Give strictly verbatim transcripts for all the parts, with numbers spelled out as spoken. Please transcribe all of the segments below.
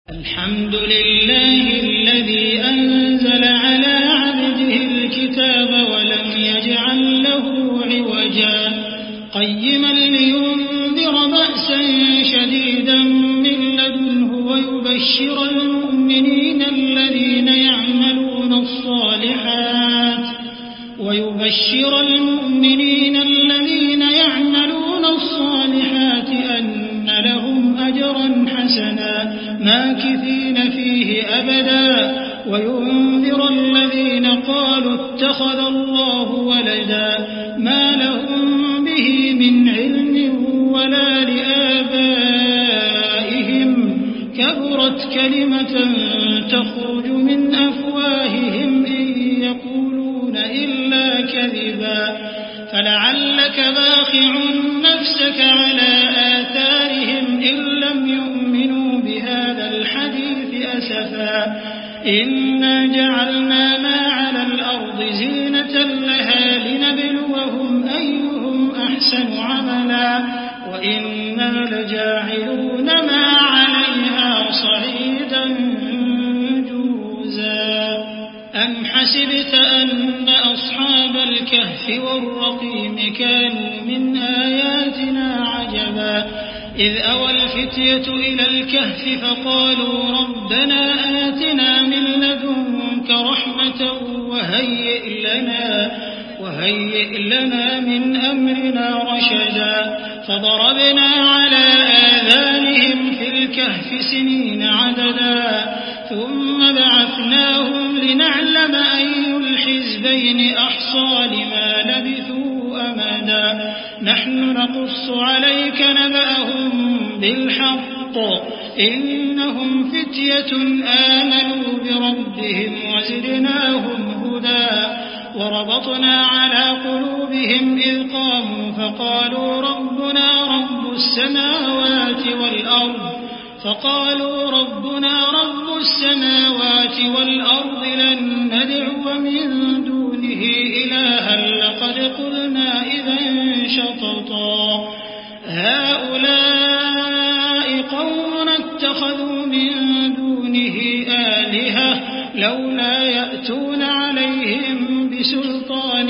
الحمد لله الذي أنزل على عبده الكتاب ولم يجعل له عوجا قيما لينذر بأسا شديدا من لدنه ويبشر المؤمنين الذين يعملون الصالحات ويبشر المؤمنين الذين يعملون الصالحات أن لهم أجرا حسنا ماكثين فيه أبدا وينذر الذين قالوا اتخذ الله ولدا ما لهم به من علم ولا لآبائهم كبرت كلمة تخرج من أفواههم إن يقولون إلا كذبا فلعلك باخع نفسك على آثارهم إن لم يؤمنوا بهذا الحديث أسفا إنا جعلنا ما على الأرض زينة لها لنبلوهم أيهم أحسن عملا وإنا لجاعلون ما عليها صعيدا جرزا أم حسبت أن أصحاب الكهف والرقيم كانوا من آياتنا عجبا إذ أوى الفتية إلى الكهف فقالوا ربنا آتنا من لدنك رحمة وهيئ لنا, وهيئ لنا من أمرنا رشدا فضربنا على آذانهم في الكهف سنين عددا ثم بعثناهم لنعلم أي الحزبين أحصى لما لبثوا أمدا نحن نقص عليك نبأهم بالحق إنهم فتية آمنوا بربهم وزدناهم هدى وربطنا على قلوبهم إذ قاموا فقالوا ربنا رب السماوات والأرض فقالوا ربنا رب السماوات والأرض لن ندعو من دونه إلها لقد قلنا إذا شططا هؤلاء قوم اتخذوا من دونه آلهة لولا يأتون عليهم بسلطان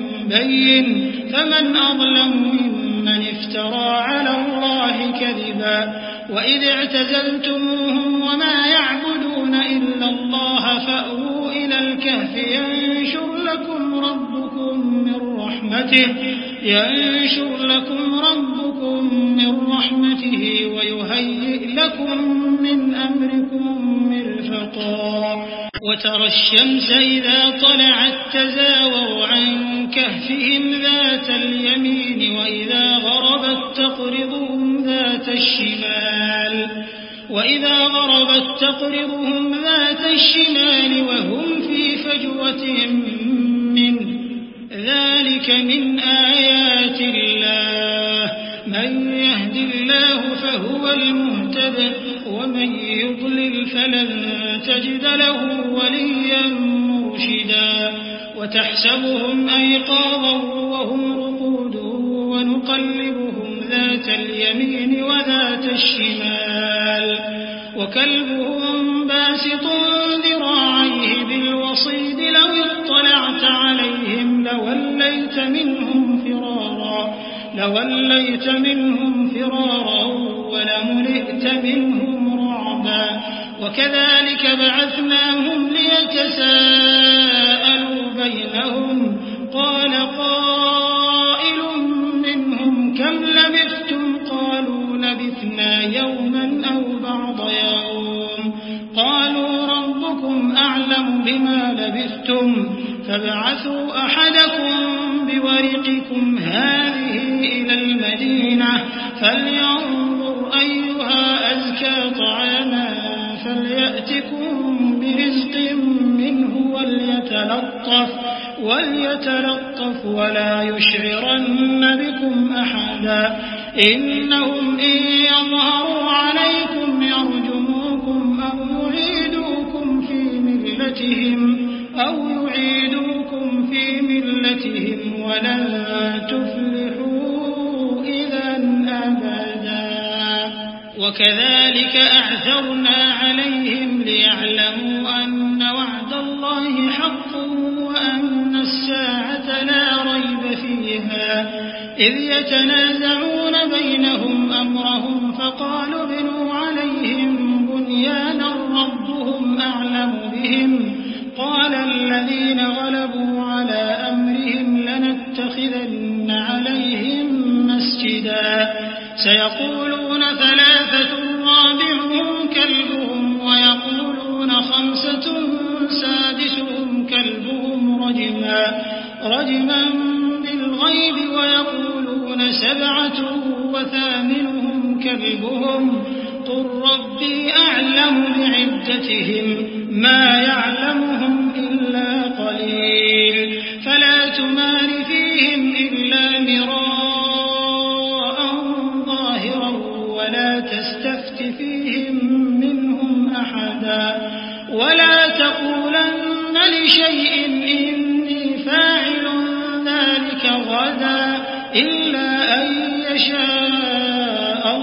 بين فمن أظلم ممن افترى على الله كذبا وإذ اعتزلتموهم وما يعبدون إلا الله فأووا إلى الكهف ينشر لكم ربكم من رحمته ينشر لكم ربكم من رحمته ويهيئ لكم من أمركم مرفقا وترى الشمس إذا طلعت تزاور عن كهفهم ذات اليمين وإذا غربت تقرضهم ذات الشمال وإذا غربت تقرضهم ذات الشمال وهم في فجوة منه ذلك من آيات الله من يهد الله فهو المهتد ومن يضلل فلن تجد له وليا مرشدا وتحسبهم أيقاظا وهم رقود ونقلبهم ذات اليمين وذات الشمال وكلبهم باسط ذراعيه بالوصيد لو اطلعت عليهم لوليت منهم فرارا لوليت منهم فرارا ولملئت منهم رعبا وكذلك بعثناهم ليتساءلوا بينهم قال قائل منهم كم لبثتم قالوا لبثنا يوما أو بعض يوم قالوا ربكم أعلم بما لبثتم فابعثوا أحدكم بورقكم هذه إلى المدينة فلينظر أيها أزكى طعاما فليأتكم برزق منه وليتلطف وليتلطف ولا يشعرن بكم أحدا إنهم إن يظهروا عليكم يرجموكم أو يعيدوكم في ملتهم أو يعيدوكم في ملتهم ولن تفلحوا إذا أبدا وكذلك أعثرنا عليهم ليعلموا أن وعد الله حق وأن الساعة لا ريب فيها إذ يتنازعون بينهم أمرهم فقالوا ابنوا عليهم بنيانا ربهم أعلم بهم قال الذين غلبوا على أمرهم لنتخذن عليهم مسجدا سيقولون ثلاثة رابعهم كلبهم ويقولون خمسة سادسهم كلبهم رجما رجما بالغيب ويقولون سبعة وثامنهم كلبهم قل ربي أعلم بعدتهم ما يعلمهم إلا قليل فلا تمار فيهم إلا مراء ظاهرا ولا تستفت فيهم منهم أحدا ولا تقولن لشيء إني فاعل ذلك غدا إلا أن يشاء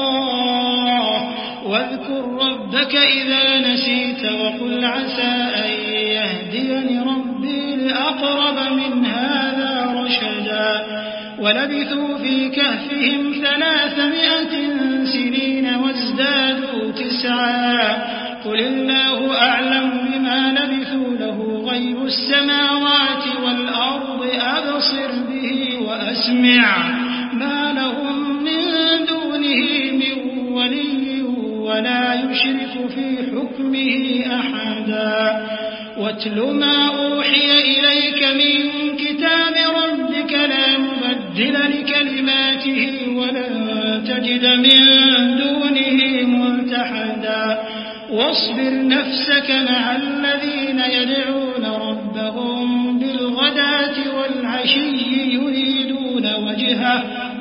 الله واذكر ربك إذا نسيت وقل عسى أن يهديني ربي لأقرب من هذا رشدا ولبثوا في كهفهم ثلاثمائة سنين وازدادوا تسعا قل الله أعلم بما لبثوا له غيب السماوات والأرض أبصر به وأسمع ما لهم من دونه من ولي ولا يشرك في حكمه أحدا واتل ما أوحي إليك من كتاب ربك لا مبدل لكلماته ولن تجد من دونه ملتحدا واصبر نفسك مع الذين يدعون ربهم بالغداة والعشي يريدون وجهه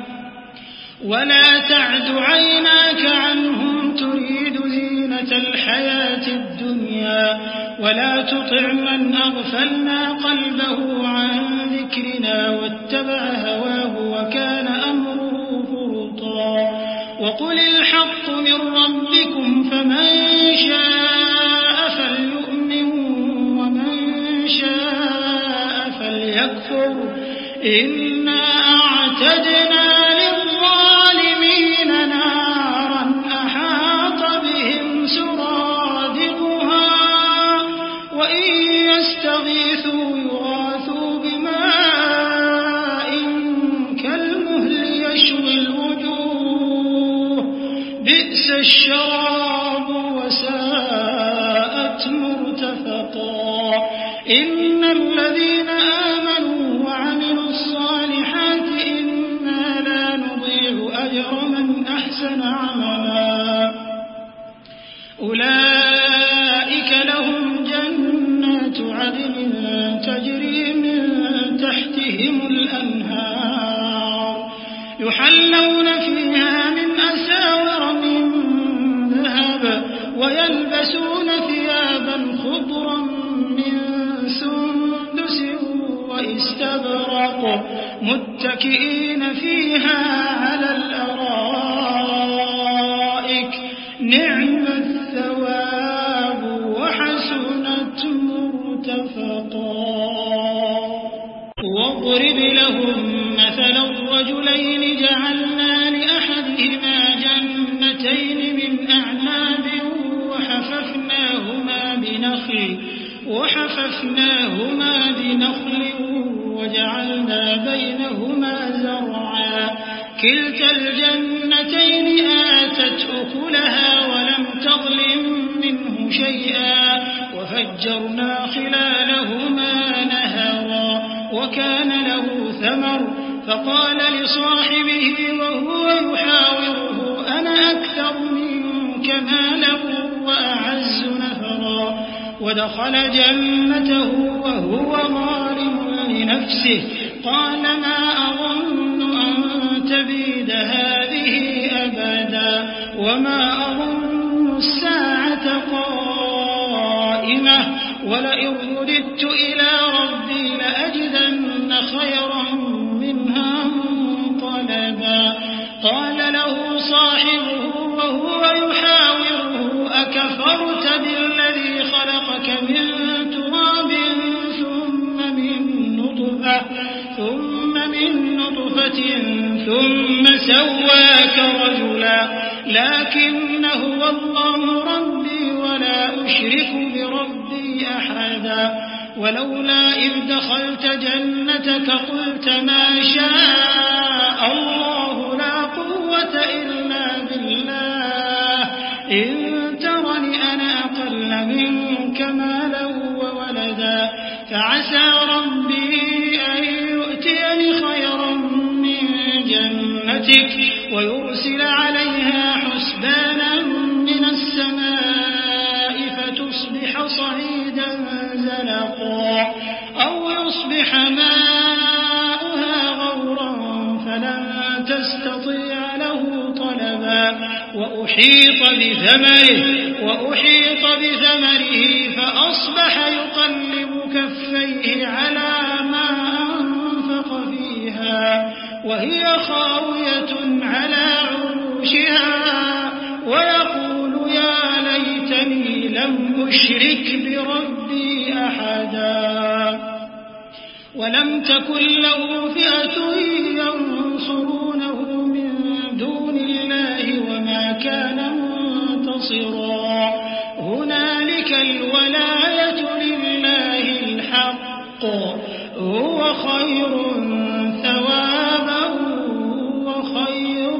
ولا تعد عيناك عنهم تريد زينة الحياة الدنيا ولا تطع من أغفلنا قلبه عن ذكرنا واتبع هواه وكان أمره فرطا وقل الحق من ربكم فمن شاء فليؤمن ومن شاء فليكفر إنا أعتدنا للظالمين نارا أحاط بهم سرادقها وإن يستغيثوا يغاثوا بماء كالمهل يشوي الوجوه بئس الشراب وساءت مرتفقا إن الذين آمنوا وعملوا الصالحات إنا لا نضيع أجر من أحسن عملا أولئك لهم جنات عدن تجري من تحتهم الأنهار يحلون فيها من أساور من ذهب ويلبسون ثيابا خضرا من سندس واستبرق متكئين فيها على الأرائك نعم الثواب وحسنت مرتفقا واضرب لهم مثل الرجلين جعلنا لأحدهما جنتين من أعناب وحففناهما بنخل وحففناهما بنخل وجعلنا بينهما زرعا كلتا الجنتين آتت أكلها ولم تظلم منه شيئا وفجرنا خلالهما نهرا وكان له ثمر فقال لصاحبه وهو يحاوره أنا أكثر منك مالا وأعز نفرا ودخل جنته وهو ظالم لنفسه قال ما أظن أن تبيد هذه أبدا وما أظن الساعة قائمة ولئن رددت إلى ربي لأجدن خيرا منها منقلبا قال له صاحبه وهو صورة ثم سواك رجلا لكن هو الله ربي ولا أشرك بربي أحدا ولولا إذ دخلت جنتك قلت ما شاء الله لا قوة إلا بالله إن ترني أنا أقل منك مالا وولدا فعسى ربي أن يؤتيني خيرا من جنتك ويرسل عليها حسبانا من السماء فتصبح صعيدا زلقا أو يصبح ماؤها غورا فلن تستطيع له طلبا وأحيط بثمره وأحيط بثمره فأصبح يقلب كفيه على ما أنفق فيها وهي خاوية على عروشها ويقول يا ليتني لم أشرك بربي أحدا ولم تكن له فئة ينصرونه من دون الله وما كان منتصرا هنالك الولاية لله الحق هو خير ثوابا وخير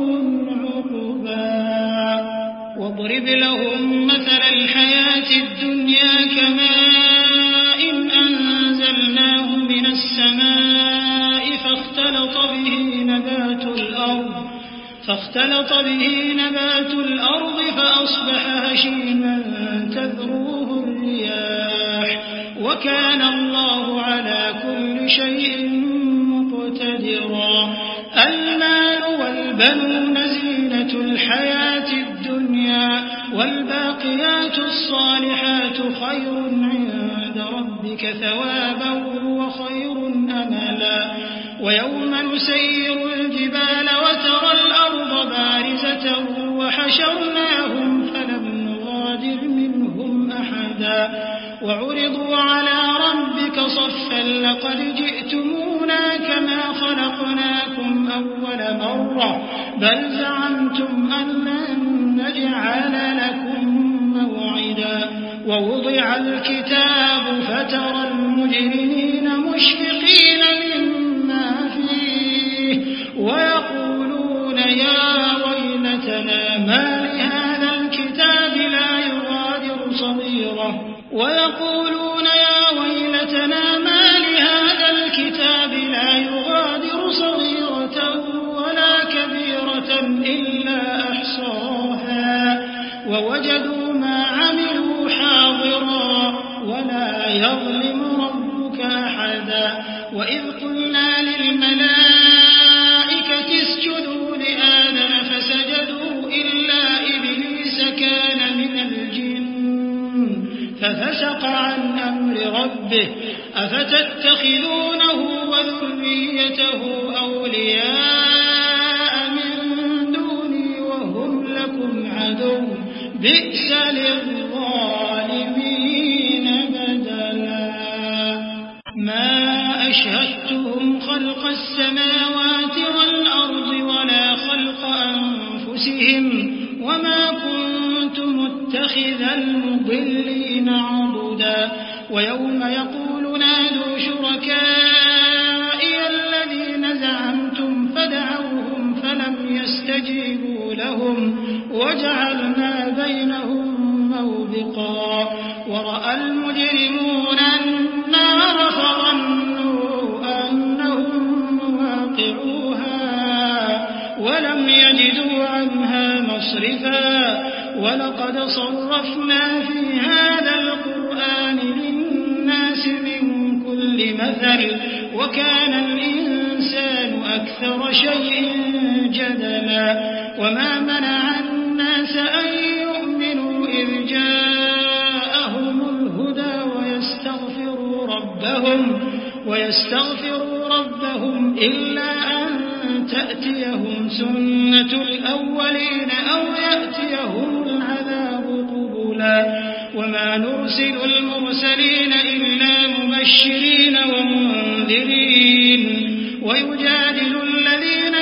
عقبا واضرب لهم مثل الحياة الدنيا كماء أنزلناه من السماء فاختلط به نبات الأرض فاختلط به نبات الأرض فأصبح هشيما تذروه الرياح وكان الله على كل شيء مقتدرا المال والبنون زينة الحياة الدنيا والباقيات الصالحات خير عند ربك ثوابا وخير أملا ويوم نسير الجبال وترى الأرض بارزة وحشرناهم فلم نغادر منهم أحدا وعرضوا على ربك صفا لقد جئتمونا كما خلقناكم أول مرة بل زعمتم أن لن نجعل لكم موعدا ووضع الكتاب فترى المجرمين مشفقين مما فيه ويقولون يا ويلتنا ما لهذا الكتاب لا يغادر صغيرة ويقولون يا ويلتنا ما لهذا الكتاب لا يغادر صغيرة ولا كبيرة إلا أحصاها ووجدوا ما عملوا حاضرا ولا يظلم ربك أحدا وإذ قلنا للملائكة اسجدوا لآدم فسجدوا إلا إبليس كان من الجن ففسق عن أمر ربه أفتتخذونه وذريته أولياء من دوني وهم لكم عدو بئس للظالمين بدلا ما أشهدتهم خلق السماوات والأرض ولا خلق أنفسهم وما كنت متخذ المضلين عضدا ويوم يقول نادوا شركائي الذين زعمتم فدعوهم فلم يستجيبوا لهم وجعلنا بينهم موبقا ورأى المجرمون النار فظنوا أنهم واقعوها ولم يجدوا عنها مصرفا ولقد صرفنا في هذا القرآن للناس من كل مثل وكان الإنسان أكثر شيء جدلا وما منع الناس أن يؤمنوا إذ جاءهم الهدى ويستغفروا ربهم ويستغفروا ربهم إلا أن تأتيهم سنة الأولين أو يأتيهم العذاب قبلا وما نرسل المرسلين إلا مبشرين ومنذرين ويجادل الذين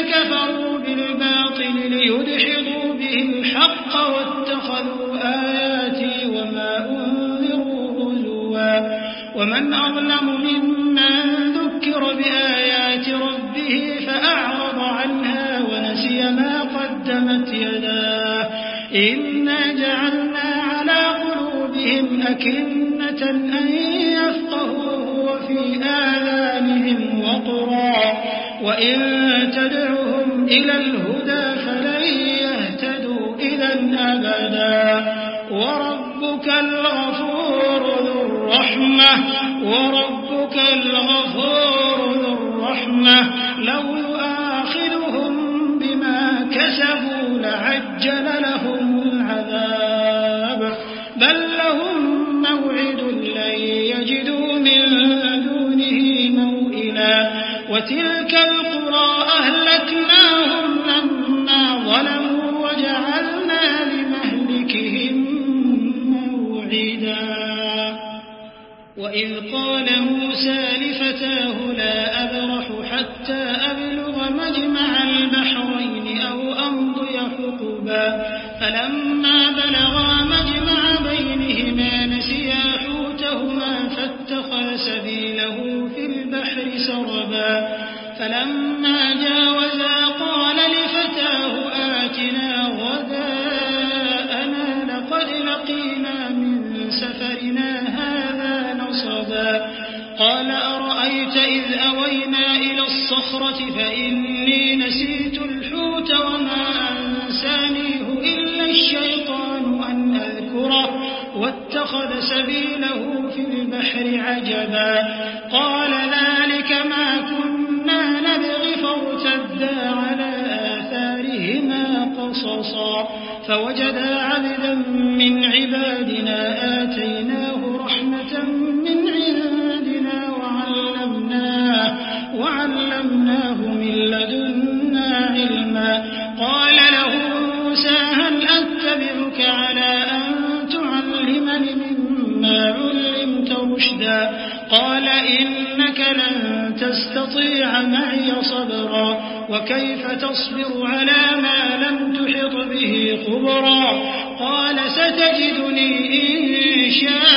آياتي وما أنذروا هزوا ومن أظلم ممن ذكر بآيات ربه فأعرض عنها ونسي ما قدمت يداه إنا جعلنا على قلوبهم أكنة أن يفقهوه وفي آذانهم وقرا وإن تدعهم إلى الهدى فلن يهتدوا إذا أبدا وربك الغفور ذو الرحمة وربك الغفور ذو الرحمة لو يؤاخذهم بما كسبوا لعجل لهم العذاب بل لهم موعد لن يجدوا من دونه موئلا وتلك القرى أهلكناهم لما ظلموا وجعلنا لمهلكهم موعدا وإذ قال موسى لفتاه لا أبرح حتى أبلغ مجمع البحرين أو أمضي حقبا فلما بلغا مجمع بينهما نسيا حوتهما فاتخذ سبيله في البحر سربا فلما جاوزا قال لفتاه آتنا غداءنا لقد لقينا من سفرنا هذا نصبا قال أرأيت إذ أوينا إلى الصخرة فإني نسيت الحوت وما أنسانيه إلا الشيطان أن أذكره واتخذ سبيله في البحر عجبا قال ذلك ما كنا نبغي فارتدا على آثارهما قصصا فوجدا عبدا من عبادنا آتيناه رحمة من عندنا وعلمناه, وعلمناه من لدنا علما قال له موسى هل أتبعك على أن تعلمني مما علمت رشدا قال إنك لن تستطيع معي صبرا وكيف تصبر على ما لم تحط به خبرا قال ستجدني إن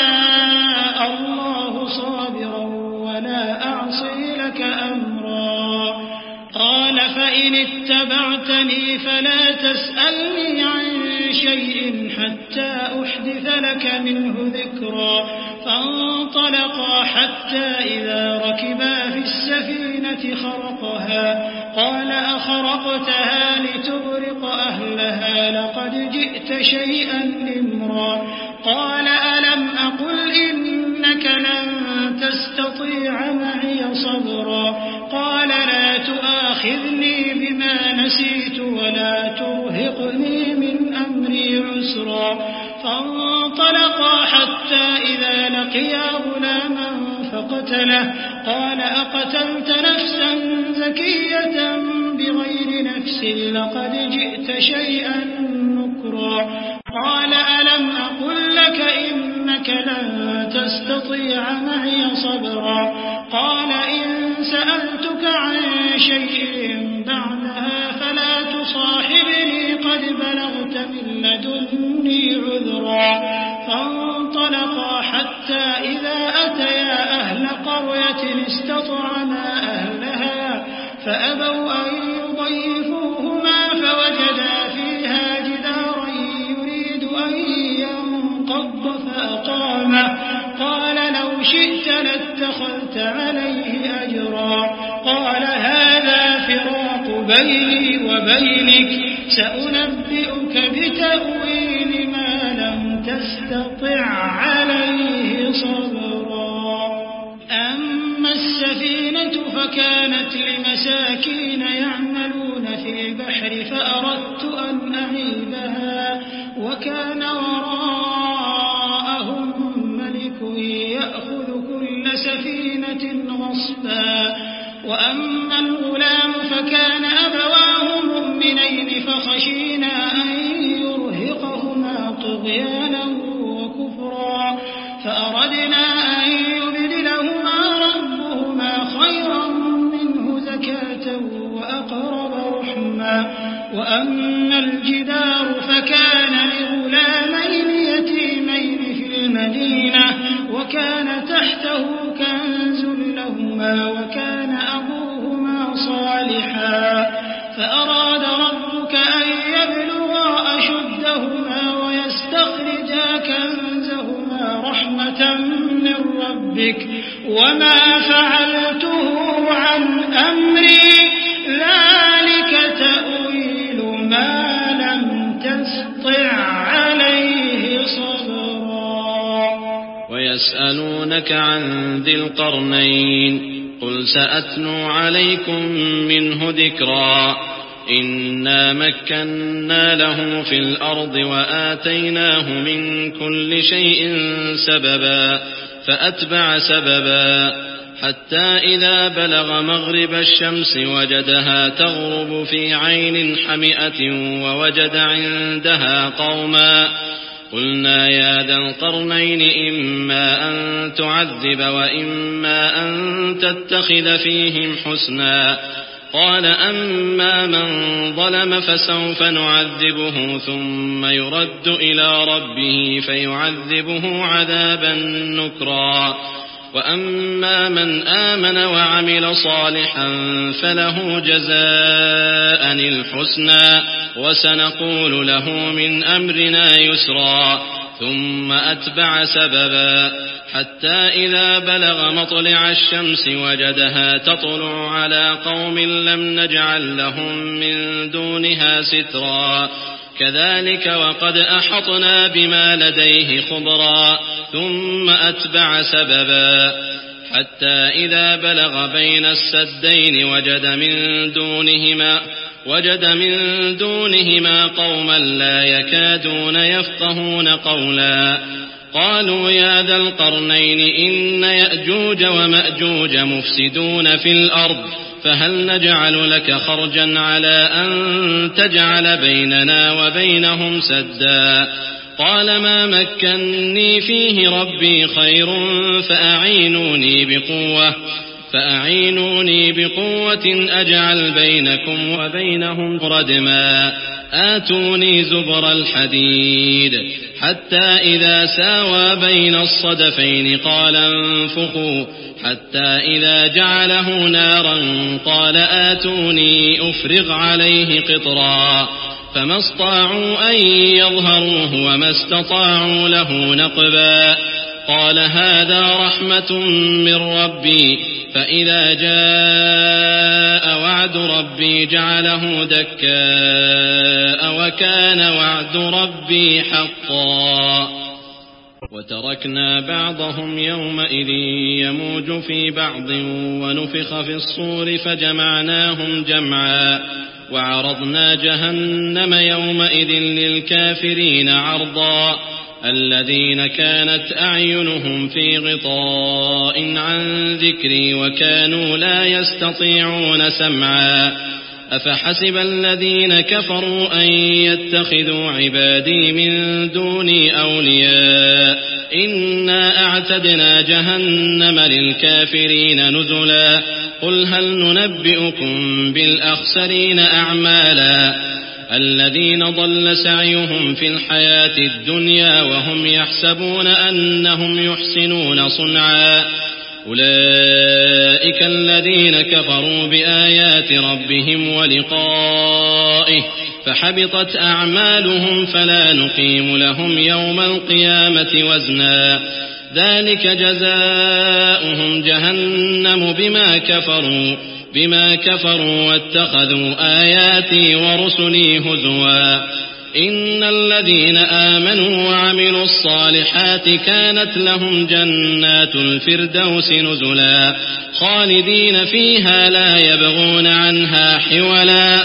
شاء الله صابرا ولا أعصي لك أمرا قال فإن اتبعتني فلا تسألني عن شيء حتى أحدث لك منه ذكرا فانطلقا حتى إذا ركبا في السفينة خرقها قال أخرقتها لتغرق أهلها لقد جئت شيئا إمرا قال ألم أقل إنك لن تستطيع معي صبرا قال لا تؤاخذني بما نسيت ولا ترهقني من أمري عسرا فانطلقا حتى إذا لقيا غلاما فقتله قال أقتلت نفسا زكية بغير نفس لقد جئت شيئا نكرا قال ألم أقل لك إنك لن تستطيع معي صبرا قال إن سألتك عن شيء بعدها فلا تصاحبني قد بلغت من لدني عذرا فانطلقا حتى إذا أتيا أهل قرية استطعما أهلها فأبوا أن يضيفوهما فوجدا فيها جدارا يريد أن ينقض فأقامه قال لو شئت لاتخذت عليه أجرا قال هذا فراق بيني وبينك سأنبئك بتأويل ما لم تستطع عليه صبرا أما السفينة فكانت لمساكين يعملون في البحر فأردت أن أعيبها وكان وراءهم ملك يأخذ كل سفينة غصبا وأما الغلام فكان أبواه مؤمنين فخشينا أن يرهقهما طغيانا وكفرا فأردنا أن يبدلهما ربهما خيرا منه زكاة وأقرب رحما وأما الجدار فكان لغلامين رحمة من ربك وما فعلته عن أمري ذلك تأويل ما لم تستطع عليه صبرا. ويسألونك عن ذي القرنين قل سأتلو عليكم منه ذكرا إنا مكنا له في الأرض وآتيناه من كل شيء سببا فأتبع سببا حتى إذا بلغ مغرب الشمس وجدها تغرب في عين حمئة ووجد عندها قوما قلنا يا ذا القرنين إما أن تعذب وإما أن تتخذ فيهم حسنا قال أما من ظلم فسوف نعذبه ثم يرد إلى ربه فيعذبه عذابا نكرا وأما من آمن وعمل صالحا فله جزاء الحسنى وسنقول له من أمرنا يسرا ثم أتبع سببا حتى إذا بلغ مطلع الشمس وجدها تطلع على قوم لم نجعل لهم من دونها سترا كذلك وقد أحطنا بما لديه خبرا ثم أتبع سببا حتى إذا بلغ بين السدين وجد من دونهما وجد من دونهما قوما لا يكادون يفقهون قولا قالوا يا ذا القرنين إن يأجوج ومأجوج مفسدون في الأرض فهل نجعل لك خرجا على أن تجعل بيننا وبينهم سدا قال ما مكني فيه ربي خير فأعينوني بقوة فأعينوني بقوة أجعل بينكم وبينهم ردما آتوني زبر الحديد حتى إذا ساوى بين الصدفين قال انفخوا حتى إذا جعله نارا قال آتوني أفرغ عليه قطرا فما استطاعوا أن يظهروه وما استطاعوا له نقبا قال هذا رحمة من ربي فإذا جاء وعد ربي جعله دكاء وكان وعد ربي حقا وتركنا بعضهم يومئذ يموج في بعض ونفخ في الصور فجمعناهم جمعا وعرضنا جهنم يومئذ للكافرين عرضا الذين كانت أعينهم في غطاء عن ذكري وكانوا لا يستطيعون سمعا أفحسب الذين كفروا أن يتخذوا عبادي من دوني أولياء إنا أعتدنا جهنم للكافرين نزلا قل هل ننبئكم بالأخسرين أعمالا الذين ضل سعيهم في الحياة الدنيا وهم يحسبون أنهم يحسنون صنعا أولئك الذين كفروا بآيات ربهم ولقائه فحبطت أعمالهم فلا نقيم لهم يوم القيامة وزنا ذلك جزاؤهم جهنم بما كفروا بما كفروا واتخذوا آياتي ورسلي هزوا إن الذين آمنوا وعملوا الصالحات كانت لهم جنات الفردوس نزلا خالدين فيها لا يبغون عنها حولا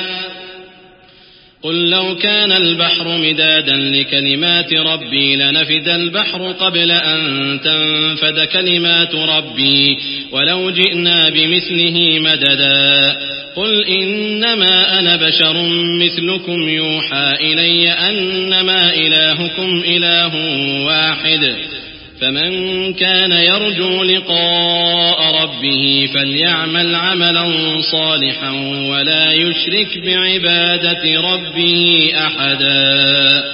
قل لو كان البحر مدادا لكلمات ربي لنفد البحر قبل أن تنفد كلمات ربي ولو جئنا بمثله مددا قل إنما أنا بشر مثلكم يوحى إلي أنما إلهكم إله واحد فمن كان يرجو لقاء ربه فليعمل عملا صالحا ولا يشرك بعبادة ربه أحدا.